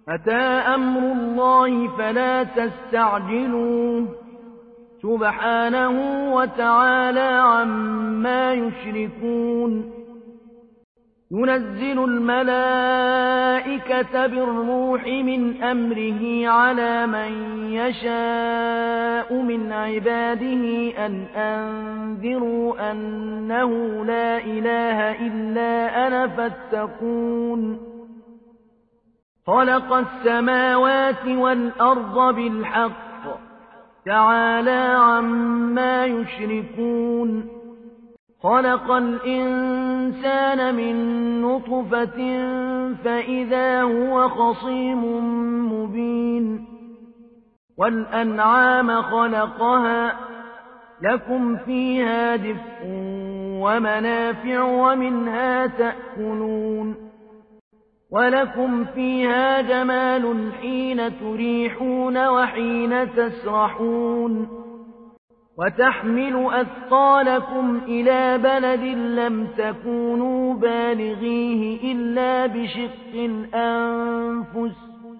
أتى أمر الله فلا تستعجلوه سبحانه وتعالى عما يشركون ينزل الملائكة بالروح من أمره على من يشاء من عباده أن أنذروا أنه لا إله إلا أنا فاتقون خلق السماوات والأرض بالحق تعالى عما يشركون خلق الإنسان من نطفة فإذا هو خصيم مبين والأنعام خلقها لكم فيها دفء ومنافع ومنها تأكلون ولكم فيها جمال حين تريحون وحين تسرحون وتحمل أثقالكم إلى بلد لم تكونوا بالغيه إلا بشق الأنفس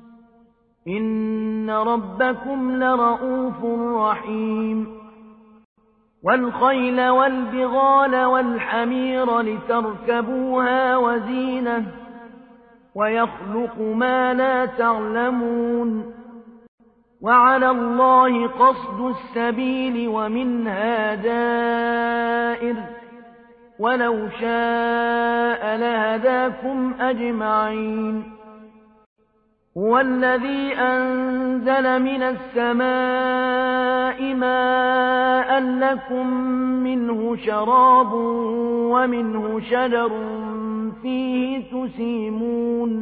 إن ربكم لرؤوف رحيم والخيل والبغال والحمير لتركبوها وزينة ويخلق ما لا تعلمون وعلى الله قصد السبيل ومنها دائر ولو شاء لهداكم أجمعين هو الذي أنزل من السماء ماء لكم منه شراب ومنه شجر فيه تسيمون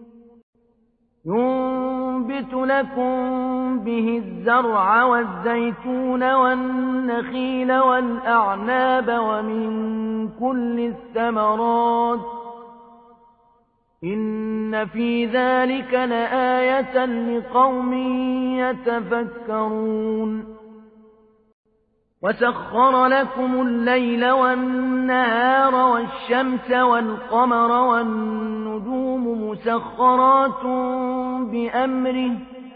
ينبت لكم به الزرع والزيتون والنخيل والأعناب ومن كل الثمرات إن في ذلك لآية لقوم يتفكرون وسخر لكم الليل والنهار والشمس والقمر والنجوم مسخرات بأمره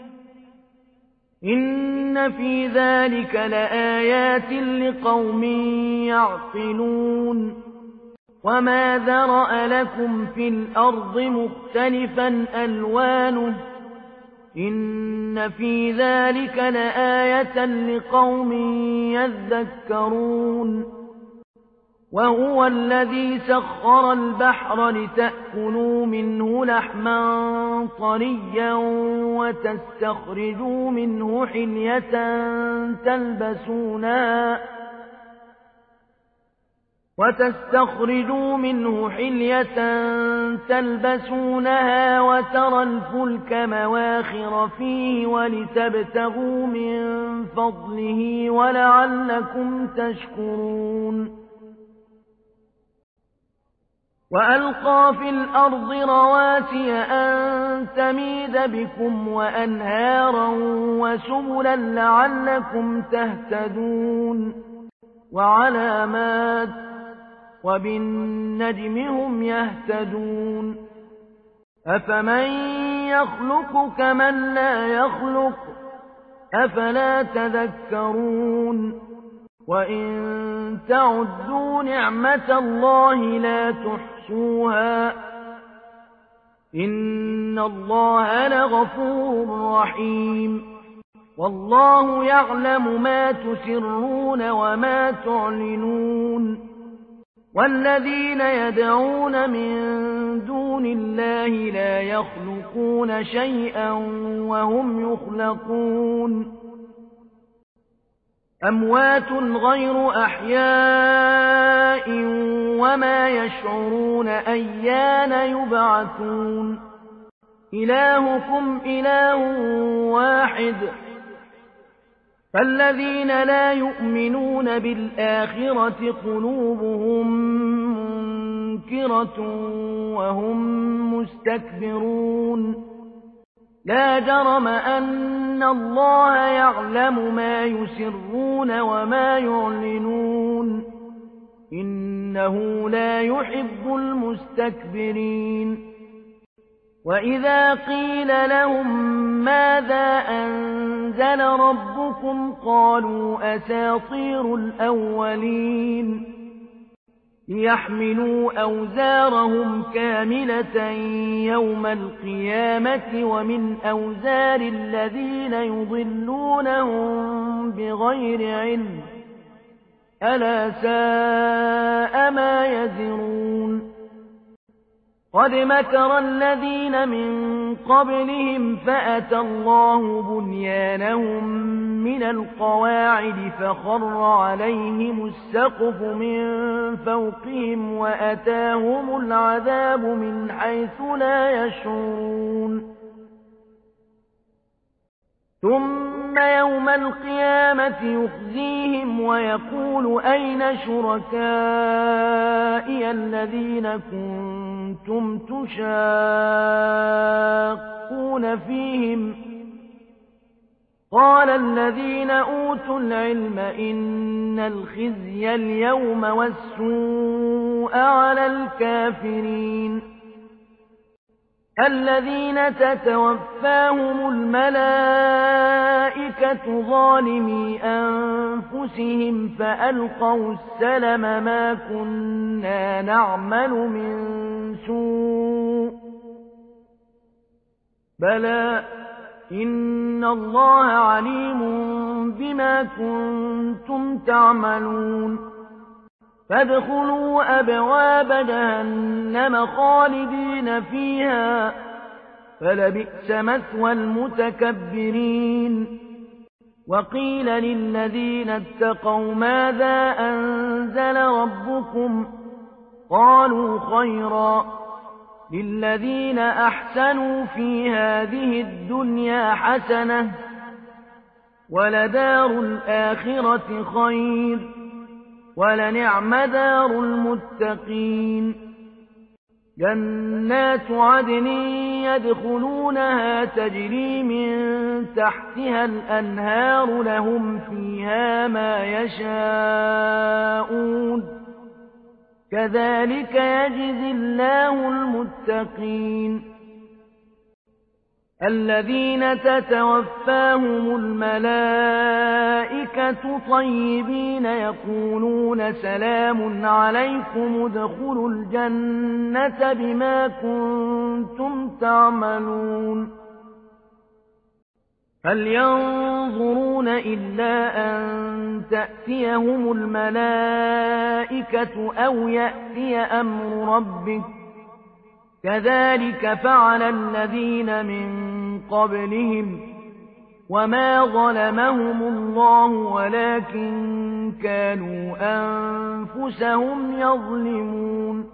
إن في ذلك لآيات لقوم يعقلون وما ذرأ لكم في الأرض مختلفا ألوانه إن في ذلك لآية لقوم يذكرون وهو الذي سخر البحر لتأكلوا منه لحما طريا وتستخرجوا منه حلية تلبسونها وترى الفلك مواخر فيه ولتبتغوا من فضله ولعلكم تشكرون وألقى في الأرض رواسي أن تميد بكم وأنهارا وسبلا لعلكم تهتدون وعلامات وبالنجم هم يهتدون أفمن يخلق كمن لا يخلق أفلا تذكرون وإن تعدوا نعمة الله لا تحصوها إن الله لغفور رحيم والله يعلم ما تسرون وما تعلنون والذين يدعون من دون الله لا يخلقون شيئا وهم يخلقون أموات غير أحياء وما يشعرون أيان يبعثون إلهكم إله واحد فالذين لا يؤمنون بالآخرة قلوبهم منكرة وهم مستكبرون لا جرم أن الله يعلم ما يسرون وما يعلنون إنه لا يحب المستكبرين وإذا قيل لهم ماذا أنزل ربكم قالوا أساطير الأولين ليحملوا أوزارهم كاملة يوم القيامة ومن أوزار الذين يضلونهم بغير علم ألا ساء ما يزرون قد مكر الذين من قبلهم فأتى الله بنيانهم من القواعد فخر عليهم السقف من فوقهم وأتاهم العذاب من حيث لا يشعرون ثم يوم القيامة يخزيهم ويقول أين شركائي الذين كنتم تشاقون فيهم قال الذين أوتوا العلم إن الخزي اليوم والسوء على الكافرين الذين تتوفاهم الملائكة ظالمي أنفسهم فألقوا السلم ما كنا نعمل من سوء بلى إن الله عليم بما كنتم تعملون فادخلوا أبواب جهنم خالدين فيها فلبئس مثوى المتكبرين وقيل للذين اتقوا ماذا أنزل ربكم قالوا خيرا للذين أحسنوا في هذه الدنيا حسنة ولدار الآخرة خير ولنعم دار المتقين جنات عدن يدخلونها تجري من تحتها الأنهار لهم فيها ما يشاءون كذلك يجزي الله المتقين الذين تتوفاهم الملائكة طيبين يقولون سلام عليكم ادخلوا الجنة بما كنتم تعملون هل ينظرون إلا أن تأتيهم الملائكة أو يأتي أمر ربك كذلك فعل الذين من قبلهم وما ظلمهم الله ولكن كانوا أنفسهم يظلمون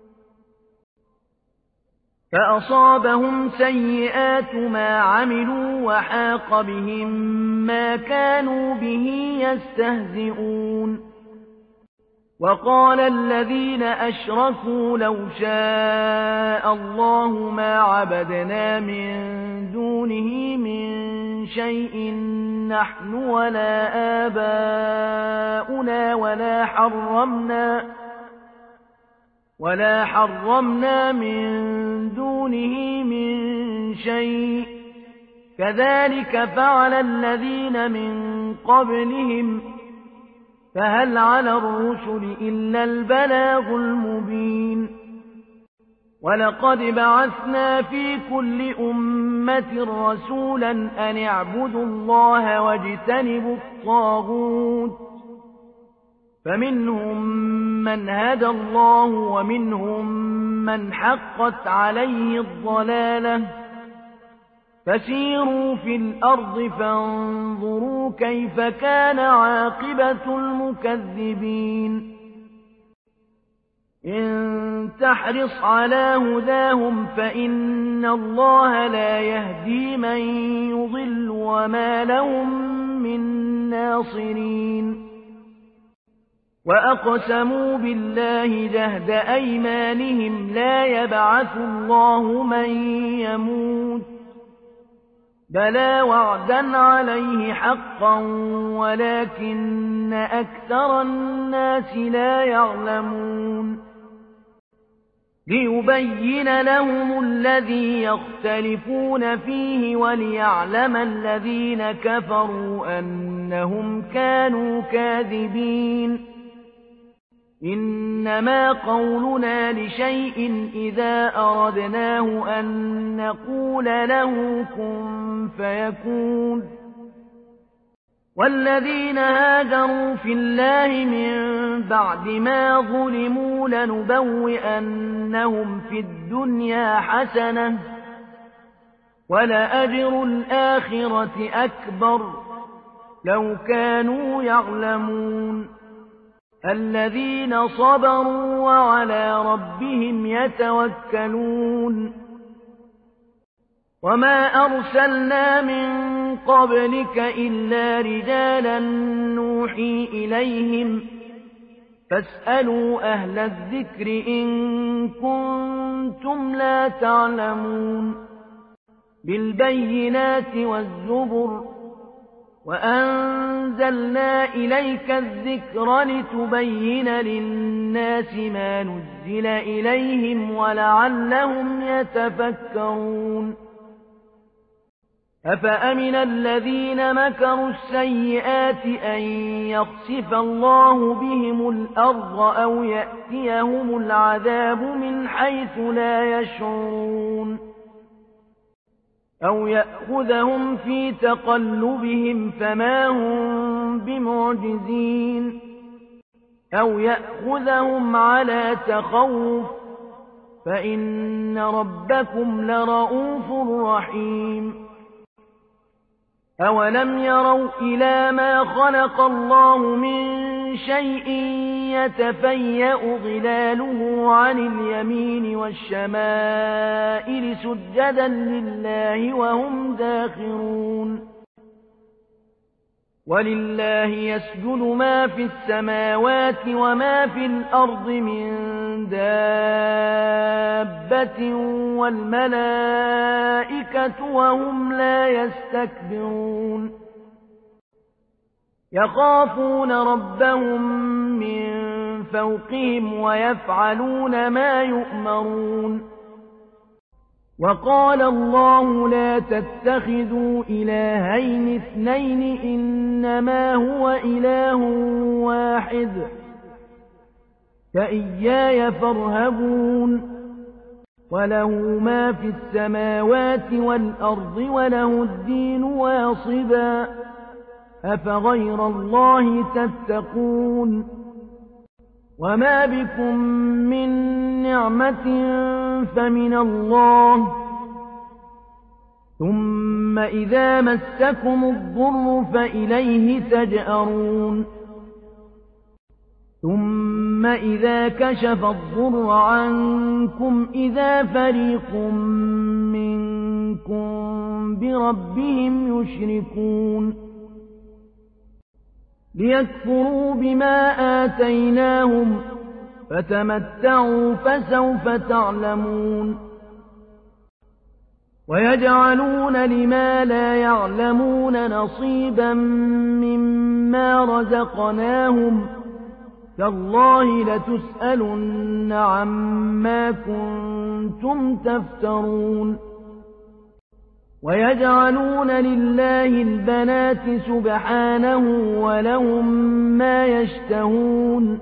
فأصابهم سيئات ما عملوا وحاق بهم ما كانوا به يستهزئون وقال الذين أشركوا لو شاء الله ما عبدنا من دونه من شيء نحن ولا آباؤنا ولا حرمنا من دونه من شيء كذلك فعل الذين من قبلهم فهل على الرسل إلا البلاغ المبين ولقد بعثنا في كل أمة رسولا أن اعبدوا الله واجتنبوا الطاغوت فمنهم من هدى الله ومنهم من حقت عليه الضلالة فسيروا في الأرض فانظروا كيف كان عاقبة المكذبين إن تحرص على هداهم فإن الله لا يهدي من يضل وما لهم من ناصرين وأقسموا بالله جهد أيمانهم لا يبعث الله من يموت بلى وعدا عليه حقا ولكن أكثر الناس لا يعلمون ليبين لهم الذي يختلفون فيه وليعلم الذين كفروا أنهم كانوا كاذبين إنما قولنا لشيء إذا أردناه أن نقول له كن فيكون والذين هاجروا في الله من بعد ما ظلموا لنبوئنهم في الدنيا حسنة ولأجر الآخرة أكبر لو كانوا يعلمون الذين صبروا وعلى ربهم يتوكلون وما أرسلنا من قبلك إلا رجالا نوحي إليهم فاسألوا أهل الذكر إن كنتم لا تعلمون بالبينات والزبر وأنزلنا إليك الذكر لتبين للناس ما نزل إليهم ولعلهم يتفكرون أفأمن الذين مكروا السيئات أن يخسف الله بهم الأرض أو يأتيهم العذاب من حيث لا يشعرون أو يأخذهم في تقلبهم فما هم بمعجزين أو يأخذهم على تخوف فإن ربكم لرؤوف رحيم أولم يروا إلى ما خلق الله من شيء يتفيأ ظلاله عن اليمين والشمائل سجدا لله وهم داخرون ولله يسجد ما في السماوات وما في الأرض من دابة والملائكة وهم لا يستكبرون يخافون ربهم من فوقهم ويفعلون ما يؤمرون وقال الله لا تتخذوا إلهين اثنين إنما هو إله واحد فإياي فارهبون وله ما في السماوات والأرض وله الدين واصبا أفغير الله تتقون وما بكم من نعمة فمن الله ثم إذا مسكم الضر فإليه تجأرون ثم إذا كشف الضر عنكم إذا فريق منكم بربهم يشركون ليكفروا بما آتيناهم فتمتعوا فسوف تعلمون ويجعلون لما لا يعلمون نصيبا مما رزقناهم تالله لتسألن عما كنتم تفترون ويجعلون لله البنات سبحانه ولهم ما يشتهون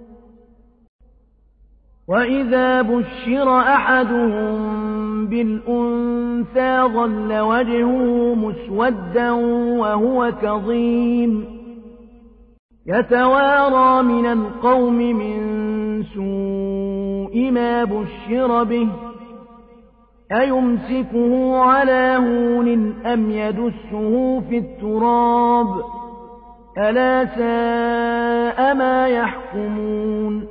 وإذا بشر أحدهم بالأنثى ظل وجهه مسودا وهو كظيم يتوارى من القوم من سوء ما بشر به أيمسكه على هون أم يدسه في التراب ألا ساء ما يحكمون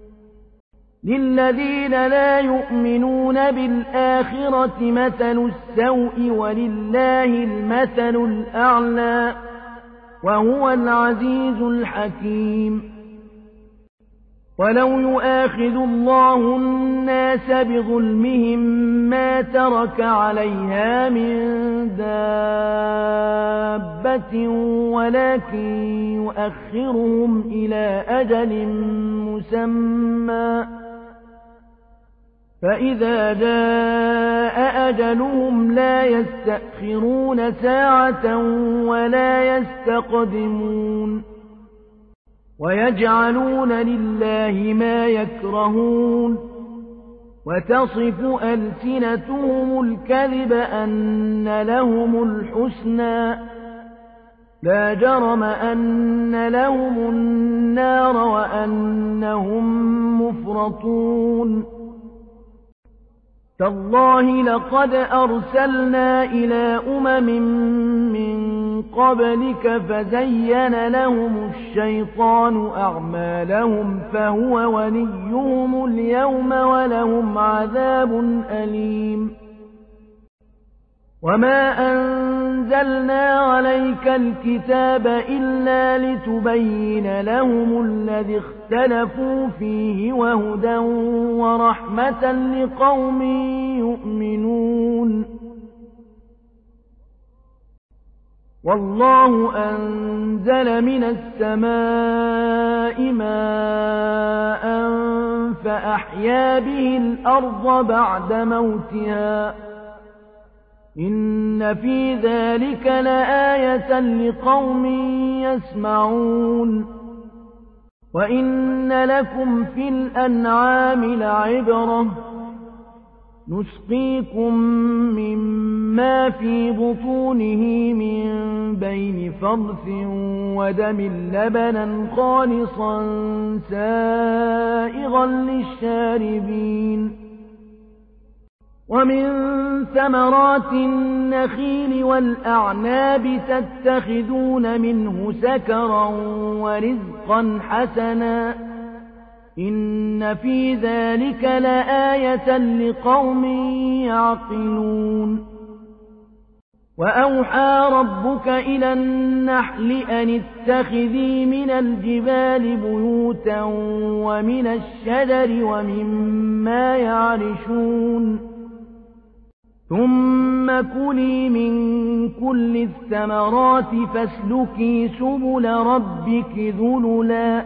للذين لا يؤمنون بالآخرة مثل السوء ولله المثل الأعلى وهو العزيز الحكيم ولو يؤاخذ الله الناس بظلمهم ما ترك عليها من دابة ولكن يؤخرهم إلى أجل مسمى فإذا جاء أجلهم لا يستأخرون ساعة ولا يستقدمون ويجعلون لله ما يكرهون وتصف ألسنتهم الكذب أن لهم الحسنى لا جرم أن لهم النار وأنهم مفرطون تالله لقد أرسلنا إلى من قبلك فزين لهم الشيطان أعمالهم فهو وليهم اليوم ولهم عذاب أليم وما أنزلنا عليك الكتاب إلا لتبين لهم الذي اختلفوا فيه وهدى ورحمة لقوم يؤمنون والله أنزل من السماء ماء فأحيا به الأرض بعد موتها إن في ذلك لآية لقوم يسمعون وإن لكم في الأنعام لعبرة نسقيكم مما في بطونه من بين فرث ودم لبنا خالصا سائغا للشاربين ومن ثمرات النخيل والأعناب تتخذون منه سكرا ورزقا حسنا إن في ذلك لآية لقوم يعقلون وأوحى ربك إلى النحل أن اتخذي من الجبال بيوتا ومن الشجر ومما يعرشون ثم كلي من كل الثمرات فاسلكي سبل ربك ذللا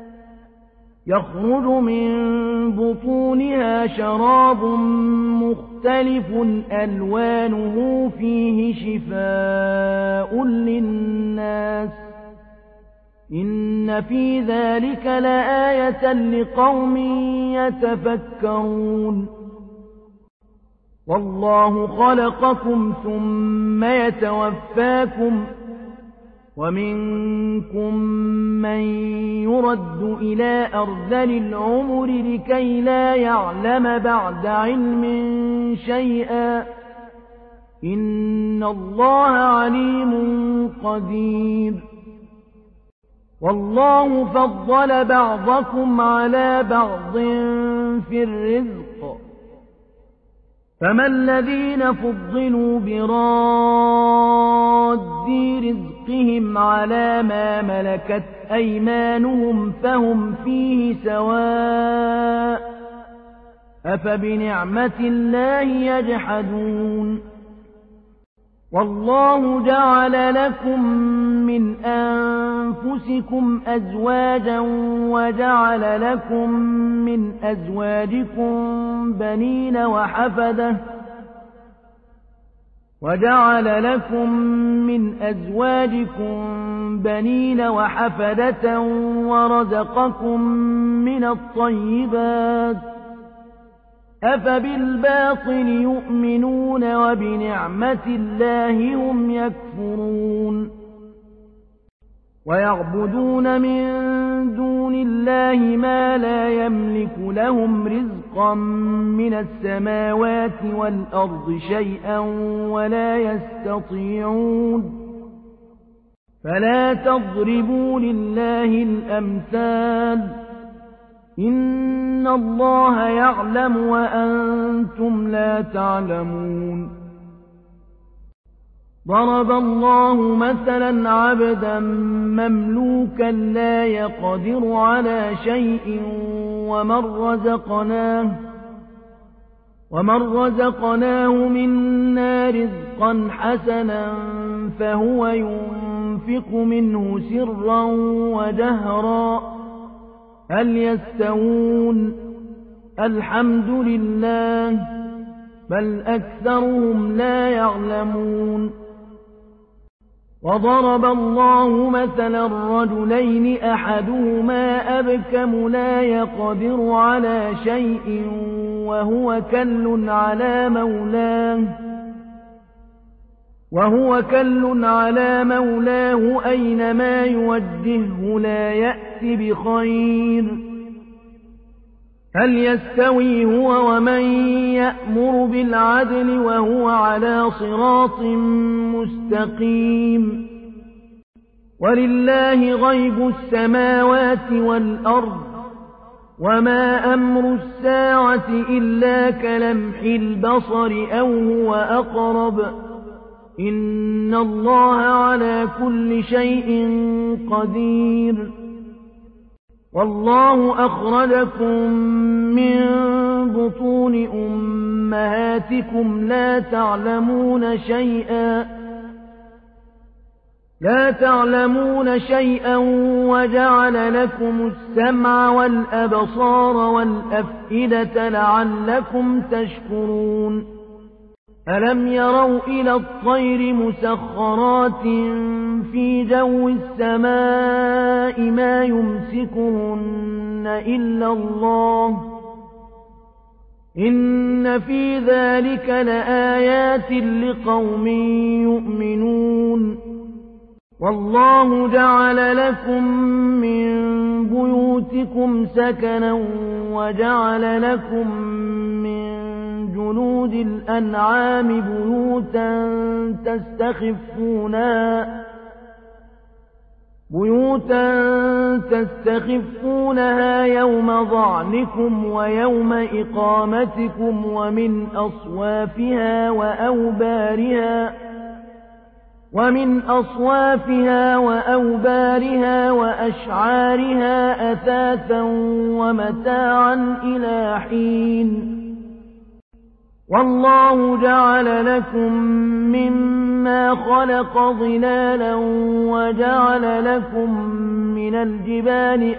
يخرج من بطونها شراب مختلف ألوانه فيه شفاء للناس إن في ذلك لآية لقوم يتفكرون والله خلقكم ثم يتوفاكم ومنكم من يرد إلى أرذل العمر لكي لا يعلم بعد علم شيئا إن الله عليم قدير والله فضل بعضكم على بعض في الرزق فما الذين فضلوا براد رزقهم على ما ملكت أيمانهم فهم فيه سواء أفبنعمة الله يجحدون والله جعل لكم من أنفسكم أزواجا وجعل لكم من أزواجكم بنين وحفدة ورزقكم من الطيبات أفبالباطل يؤمنون وبنعمة الله هم يكفرون ويعبدون من دون الله ما لا يملك لهم رزقا من السماوات والأرض شيئا ولا يستطيعون فلا تضربوا لله الأمثال إن الله يعلم وأنتم لا تعلمون ضرب الله مثلا عبدا مملوكا لا يقدر على شيء ومن رزقناه منا رزقا حسنا فهو ينفق منه سرا وجهرا هل يستوون الحمد لله بل أكثرهم لا يعلمون وضرب الله مثلا رجلين أحدهما أبكم لا يقدر على شيء وهو كل على مولاه أينما يوجهه لا يأت بخير هل يستوي هو ومن يأمر بالعدل وهو على صراط مستقيم ولله غيب السماوات والأرض وما أمر الساعة إلا كلمح البصر أو هو أقرب إن الله على كل شيء قدير والله أخرجكم من بطون أمهاتكم لا تعلمون شيئا وجعل لكم السمع والأبصار والأفئدة لعلكم تشكرون ألم يروا إلى الطير مسخرات في جو السماء ما يمسكهن إلا الله إن في ذلك لآيات لقوم يؤمنون والله جعل لكم من بيوتكم سكنا وجعل لكم من جلود الأنعام بيوتا تستخفونها يوم ظعنكم ويوم إقامتكم ومن أصوافها وأوبارها وأشعارها أثاثا ومتاعا إلى حين والله جعل لكم مما خلق ظلالا وجعل لكم من الجبال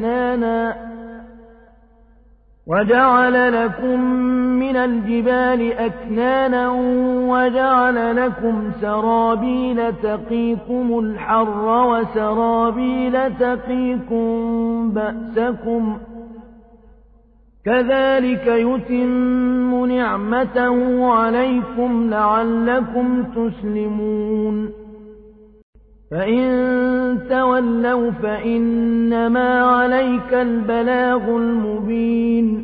أكنانا وجعل لكم سرابيل تقيكم الحر وسرابيل تقيكم بأسكم كذلك يتم نعمته عليكم لعلكم تسلمون فإن تولوا فإنما عليك البلاغ المبين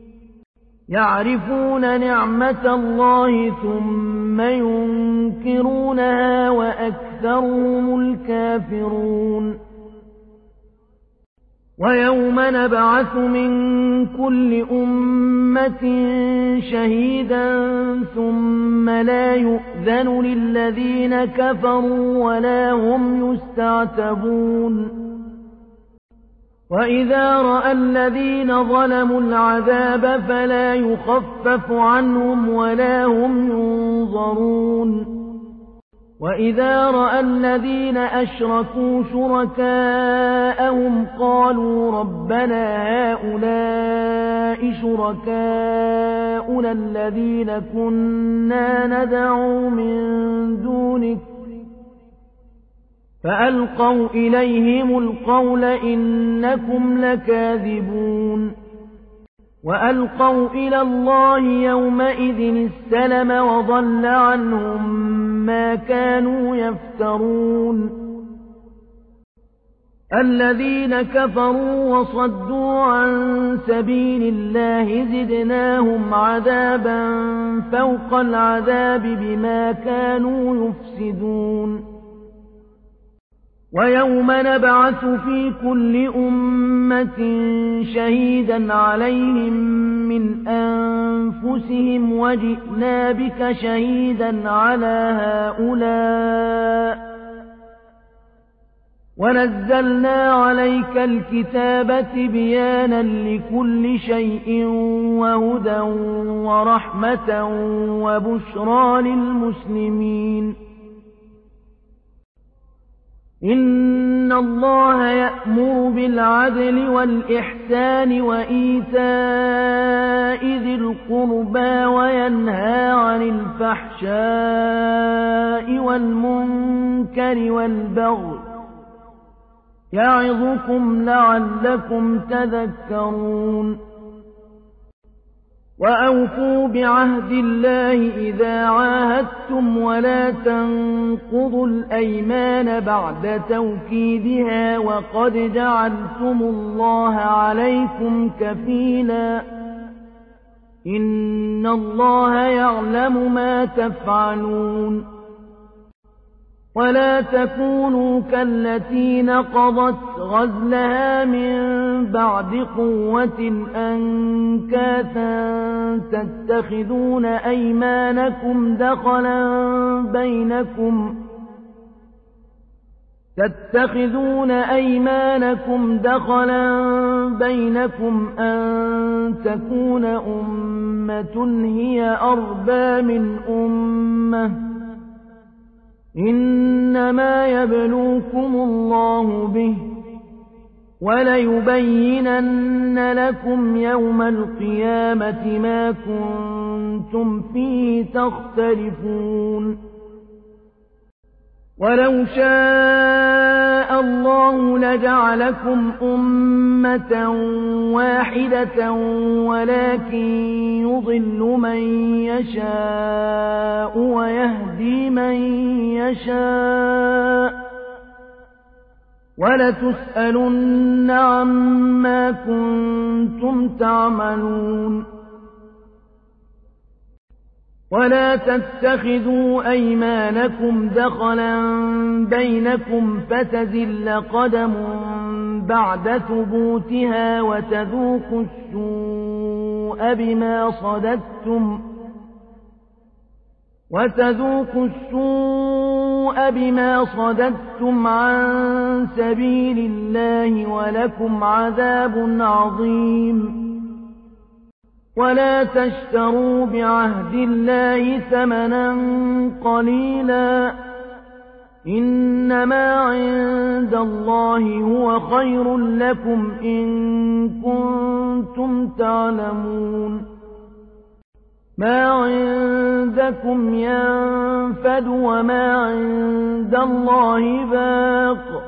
يعرفون نعمة الله ثم ينكرونها وأكثرهم الكافرون ويوم نبعث من كل أمة شهيدا ثم لا يؤذن للذين كفروا ولا هم يستعتبون وإذا رأى الذين ظلموا العذاب فلا يخفف عنهم ولا هم ينظرون وإذا رأى الذين أشركوا شركاءهم قالوا ربنا هؤلاء شركاؤنا الذين كنا ندعو من دونك فألقوا إليهم القول إنكم لكاذبون وألقوا إلى الله يومئذ السلم وضل عنهم ما كانوا يفترون الذين كفروا وصدوا عن سبيل الله زدناهم عذابا فوق العذاب بما كانوا يفسدون ويوم نبعث في كل أمة شهيدا عليهم من أنفسهم وجئنا بك شهيدا على هؤلاء ونزلنا عليك الكتاب تبيانا لكل شيء وهدى ورحمة وبشرى للمسلمين إن إِنَّ اللَّهَ يَأْمُرُ بِالْعَدْلِ وَالْإِحْسَانِ وَإِيتَاءِ ذِي الْقُرْبَىٰ وَيَنْهَىٰ عَنِ الْفَحْشَاءِ وَالْمُنكَرِ وَالْبَغْيِ يَعِظُكُمْ لَعَلَّكُمْ تَذَكَّرُونَ وَأَوْفُوا بِعَهْدِ اللَّهِ إِذَا عَاهَدتُّمْ وَلَا تَنقُضُوا الْأَيْمَانَ بَعْدَ تَوْكِيدِهَا وَقَدْ جَعَلْتُمُ اللَّهَ عَلَيْكُمْ كَفِيلًا إِنَّ اللَّهَ يَعْلَمُ مَا تَفْعَلُونَ وَلَا تَكُونُوا كَالَّتِي نَقَضَتْ غَزْلَهَا مِن بَعْدِ قُوَّةٍ أَنكَاثًا تَتَّخِذُونَ أَيْمَانَكُمْ دَخَلًا بَيْنَكُمْ أَن تَكُونَ أُمَّةٌ هِيَ أَرْبَىٰ مِنْ أُمَّةٍ ۚ إِنَّمَا يَبْلُوكُمُ اللَّهُ بِهِ ۚ وَلَيُبَيِّنَنَّ لَكُمْ يَوْمَ الْقِيَامَةِ مَا كُنتُمْ فِيهِ تَخْتَلِفُونَ وَلَوْ شَاءَ اللَّهُ لَجَعَلَكُمْ أُمَّةً وَاحِدَةً وَلَٰكِن يُضِلُّ مَن يَشَاءُ وَيَهْدِي مَن يَشَاءُ ۚ وَلَتُسْأَلُنَّ عَمَّا كُنتُمْ تَعْمَلُونَ وَلَا تَتَّخِذُوا أَيْمَانَكُمْ دَخَلًا بَيْنَكُمْ فَتَزِلَّ قَدَمٌ بَعْدَ ثُبُوتِهَا وَتَذُوقُوا السُّوءَ بِمَا صَدَدتُّمْ عَن سَبِيلِ اللَّهِ وَلَكُمْ عَذَابٌ عَظِيمٌ وَلَا تَشْتَرُوا بِعَهْدِ اللَّهِ ثَمَنًا قَلِيلًا ۚ إِنَّمَا عِندَ اللَّهِ هُوَ خَيْرٌ لَّكُمْ إِن كُنتُمْ تعلمون مَا عِندَكُمْ يَنفَدُ وَمَا عِندَ اللَّهِ بَاقٍ ۗ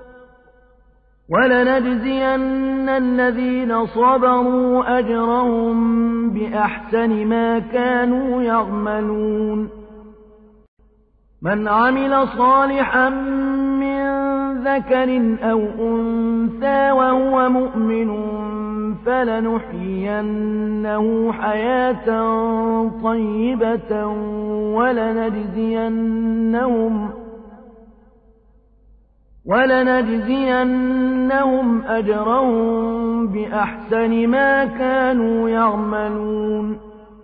وَلَنَجْزِيَنَّ الَّذِينَ صَبَرُوا أَجْرَهُم بِأَحْسَنِ مَا كَانُوا يَعْمَلُونَ مَنْ عَمِلَ صَالِحًا مِّن ذَكَرٍ أَوْ أُنثَىٰ وَهُوَ مُؤْمِنٌ فَلَنُحْيِيَنَّهُ حَيَاةً طَيِّبَةً وَلَنَجْزِيَنَّهُمْ أَجْرَهُم بِأَحْسَنِ مَا كَانُوا يَعْمَلُونَ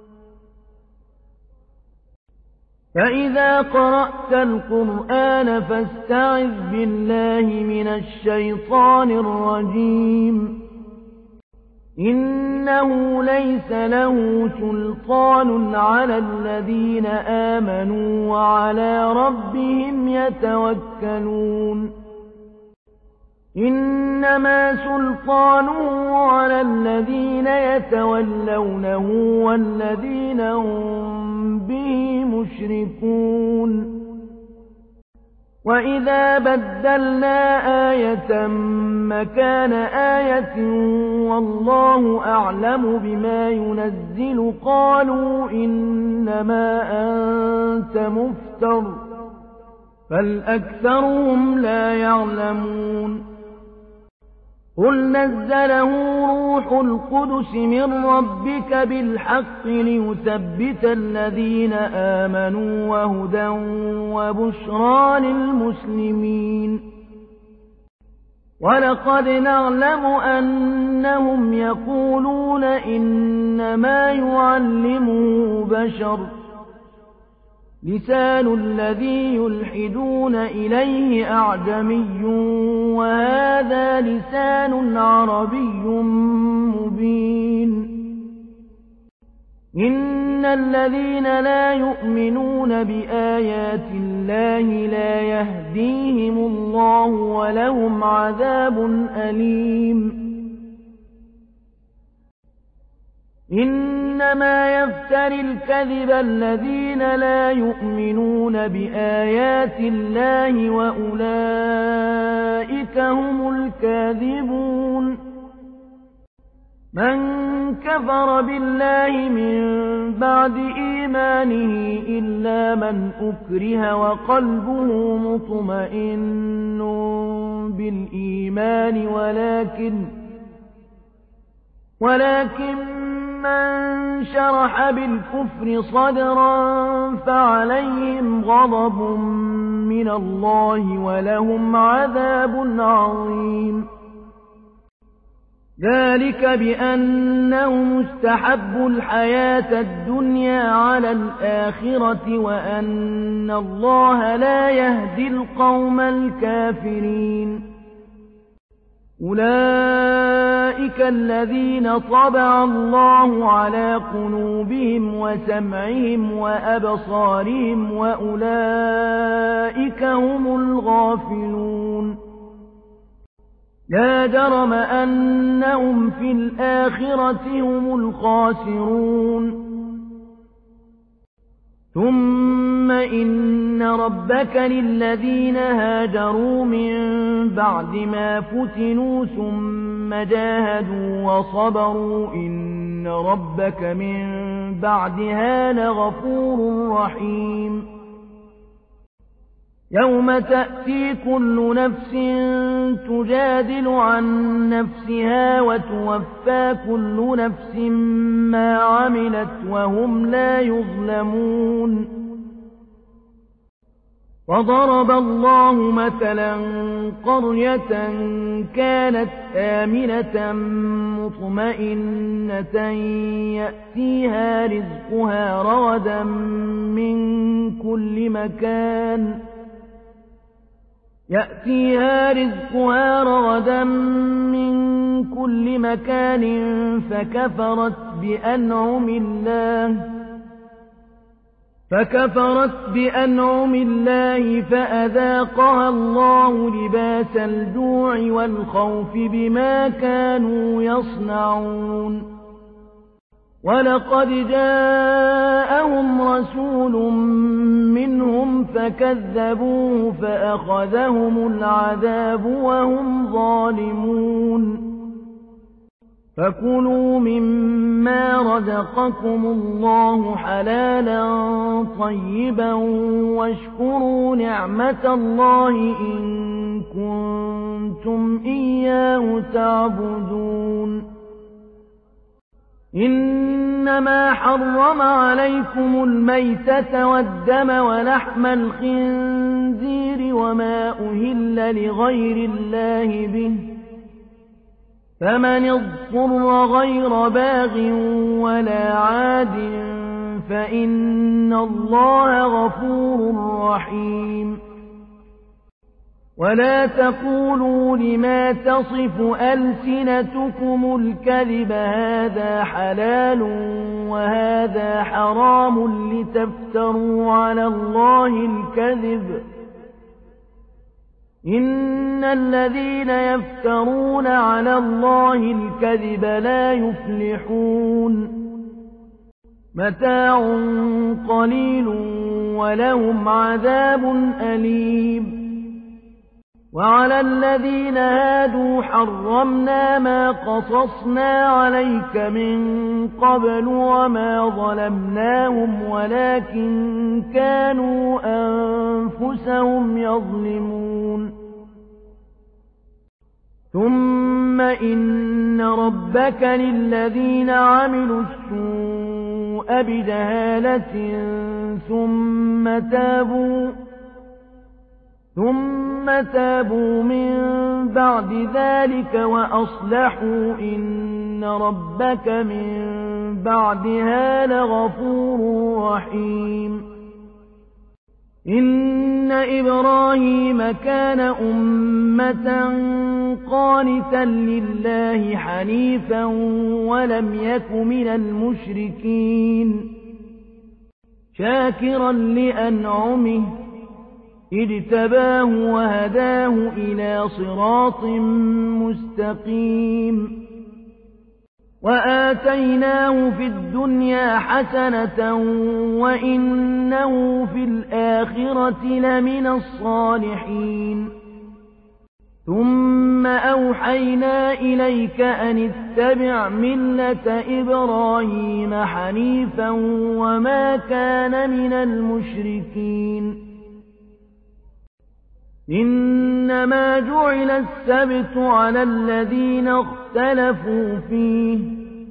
فَإِذَا قَرَأْتَ الْقُرْآنَ فَاسْتَعِذْ بِاللَّهِ مِنَ الشَّيْطَانِ الرَّجِيمِ إِنَّهُ لَيْسَ لَهُ سُلْطَانٌ عَلَى الَّذِينَ آمَنُوا وَعَلَىٰ رَبِّهِمْ يَتَوَكَّلُونَ إِنَّمَا سُلْطَانُهُ عَلَى الَّذِينَ يَتَوَلَّوْنَهُ وَالَّذِينَ هُم بِهِ مُشْرِكُونَ وَإِذَا بَدَّلْنَا آيَةً مَّكَانَ آيَةٍ وَاللَّهُ أَعْلَمُ بِمَا يُنَزِّلُ قَالُوا إِنَّمَا أَنتَ مُفْتَرٍ ۚ بَلْ أَكْثَرُهُمْ لَا يَعْلَمُونَ قُلْ نَزَّلَهُ رُوحُ الْقُدُسِ مِن رَّبِّكَ بِالْحَقِّ لِيُثَبِّتَ الَّذِينَ آمَنُوا وَهُدًى وَبُشْرَىٰ لِلْمُسْلِمِينَ وَلَقَدْ نَعْلَمُ أَنَّهُمْ يَقُولُونَ إِنَّمَا يُعَلِّمُهُ بَشَرٌ ۗ لِّسَانُ الَّذِي يُلْحِدُونَ إِلَيْهِ أَعْجَمِيٌّ وَهَٰذَا لِسَانٌ عَرَبِيٌّ مُّبِينٌ إن الذين لا يؤمنون بآيات الله لا يهديهم الله ولهم عذاب أليم إنما يفتري الكذب الذين لا يؤمنون بآيات الله وأولئك هم الكاذبون من كفر بالله من بعد إيمانه إلا من أكره وقلبه مطمئن بالإيمان ولكن من شرح بالكفر صدرا فعليهم غضب من الله ولهم عذاب عظيم ذلك بأنهم استحبوا الحياة الدنيا على الآخرة وأن الله لا يهدي القوم الكافرين أولئك الذين طبع الله على قلوبهم وسمعهم وأبصارهم وأولئك هم الغافلون لا جرم أنهم في الآخرة هم الخاسرون ثم إن ربك للذين هاجروا من بعد ما فتنوا ثم جاهدوا وصبروا إن ربك من بعدها لغفور رحيم يوم تأتي كل نفس تجادل عن نفسها وتوفى كل نفس ما عملت وهم لا يظلمون وضرب الله مثلا قرية كانت آمنة مطمئنة يأتيها رزقها رغدا من كل مكان فكفرت بأنعم الله فأذاقها الله لباس الجوع والخوف بما كانوا يصنعون ولقد جاءهم رسول منهم فكذبوه فأخذهم العذاب وهم ظالمون فكلوا مما رزقكم الله حلالا طيبا واشكروا نعمة الله إن كنتم إياه تعبدون إنما حرم عليكم الميتة والدم ولحم الخنزير وما أهل لغير الله به فمن اضطر غير باغ ولا عاد فإن الله غفور رحيم ولا تقولوا لما تصف ألسنتكم الكذب هذا حلال وهذا حرام لتفتروا على الله الكذب إن الذين يفترون على الله الكذب لا يفلحون متاع قليل ولهم عذاب أليم وعلى الذين هادوا حرمنا ما قصصنا عليك من قبل وما ظلمناهم ولكن كانوا أنفسهم يظلمون ثم إن ربك للذين عملوا السوء بجهالة ثم تابوا من بعد ذلك وأصلحوا إن ربك من بعدها لغفور رحيم إن إِنَّ إِبْرَاهِيمَ كَانَ أُمَّةً قَانِتًا لِّلَّهِ حَنِيفًا وَلَمْ يَكُ مِنَ الْمُشْرِكِينَ شَاكِرًا لِّأَنْعُمِهِ اجْتَبَاهُ وَهَدَاهُ إِلَىٰ صِرَاطٍ مُّسْتَقِيمٍ وَآتَيْنَاهُ فِي الدُّنْيَا حَسَنَةً وَإِنَّهُ فِي الْآخِرَةِ لَمِنَ الصَّالِحِينَ ثُمَّ أَوْحَيْنَا إِلَيْكَ أَنِ اتَّبِعْ مِلَّةَ إِبْرَاهِيمَ حَنِيفًا وَمَا كَانَ مِنَ الْمُشْرِكِينَ إِنَّمَا جُعِلَ السَّبْتُ عَلَى الَّذِينَ اخْتَلَفُوا فِيهِ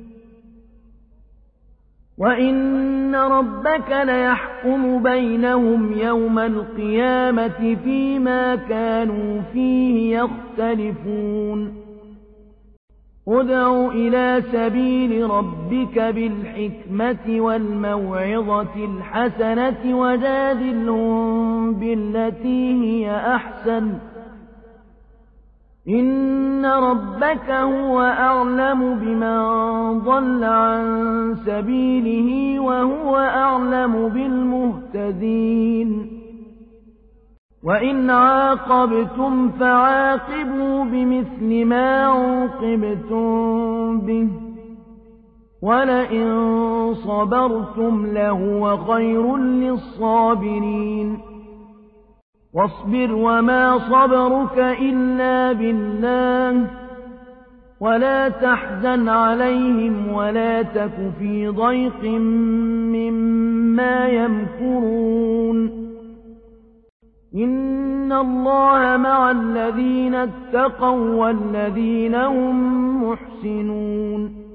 وَإِنَّ رَبَّكَ لَيَحْكُمُ بَيْنَهُمْ يَوْمَ الْقِيَامَةِ فِيمَا كَانُوا فِيهِ يَخْتَلِفُونَ ادْعُ إِلَىٰ سَبِيلِ رَبِّكَ بِالْحِكْمَةِ وَالْمَوْعِظَةِ الْحَسَنَةِ وَجَادِلْهُم بِالَّتِي هِيَ أَحْسَنُ إِنَّ رَبَّكَ هُوَ أَعْلَمُ بِمَن ضَلَّ عَن سَبِيلِهِ وَهُوَ أَعْلَمُ بِالْمُهْتَدِينَ وَإِنْ عَاقَبْتُمْ فَعَاقِبُوا بِمِثْلِ مَا عُوقِبْتُم بِهِ وَلَئِن صَبَرْتُمْ لَهُوَ خَيْرٌ لِّلصَّابِرِينَ وَاصْبِرْ وَمَا صَبْرُكَ إِلَّا بِاللَّهِ وَلَا تَحْزَنْ عَلَيْهِمْ وَلَا تَكُ فِي ضَيْقٍ مِّمَّا يَمْكُرُونَ إِنَّ اللَّهَ مَعَ الَّذِينَ اتَّقَوا وَّالَّذِينَ هُم مُّحْسِنُونَ